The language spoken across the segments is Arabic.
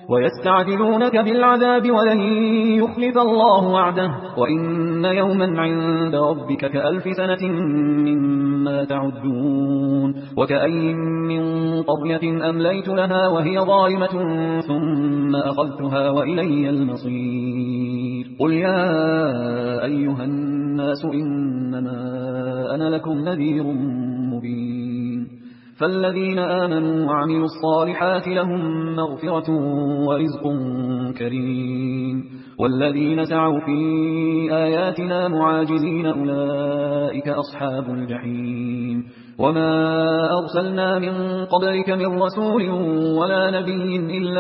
ويستعجلونك بالعذاب ولن يخلف الله وعده وإن يوما عند ربك كألف سنة مما تعدون وكأي من قرية أمليت لها وهي ظالمة ثم أخذتها وإلي المصير قل يا أيها الناس إنما أنا لكم نذير مبين فالذين آمنوا وعملوا الصالحات لهم مغفرة ورزق كريم والذين سعوا في آياتنا معاجزين أولئك أصحاب الجحيم وما أرسلنا من قبلك من رسول ولا نبي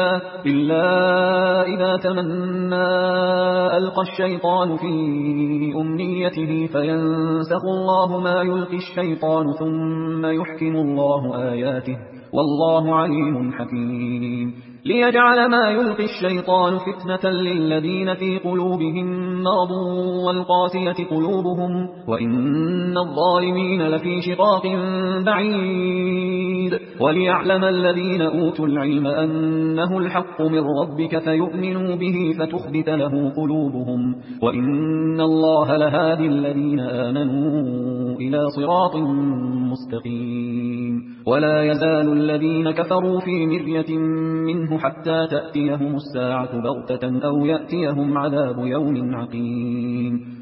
إلا إذا تمنى ألقى الشيطان في أمنيته فينسخ الله ما يلقي الشيطان ثم يحكم الله آياته والله عليم حكيم ليجعل ما يلقي الشيطان فتنة للذين في قلوبهم مرض والقاسية قلوبهم وإن الظالمين لفي شقاق بعيد وليعلم الذين أوتوا العلم أنه الحق من ربك فيؤمنوا به فتخبت له قلوبهم وإن الله لهادي الذين آمنوا إلى صراط مستقيم ولا يزال الذين كفروا في مرية منه حتى تأتيهم الساعة بغتة أو يأتيهم عذاب يوم عقيم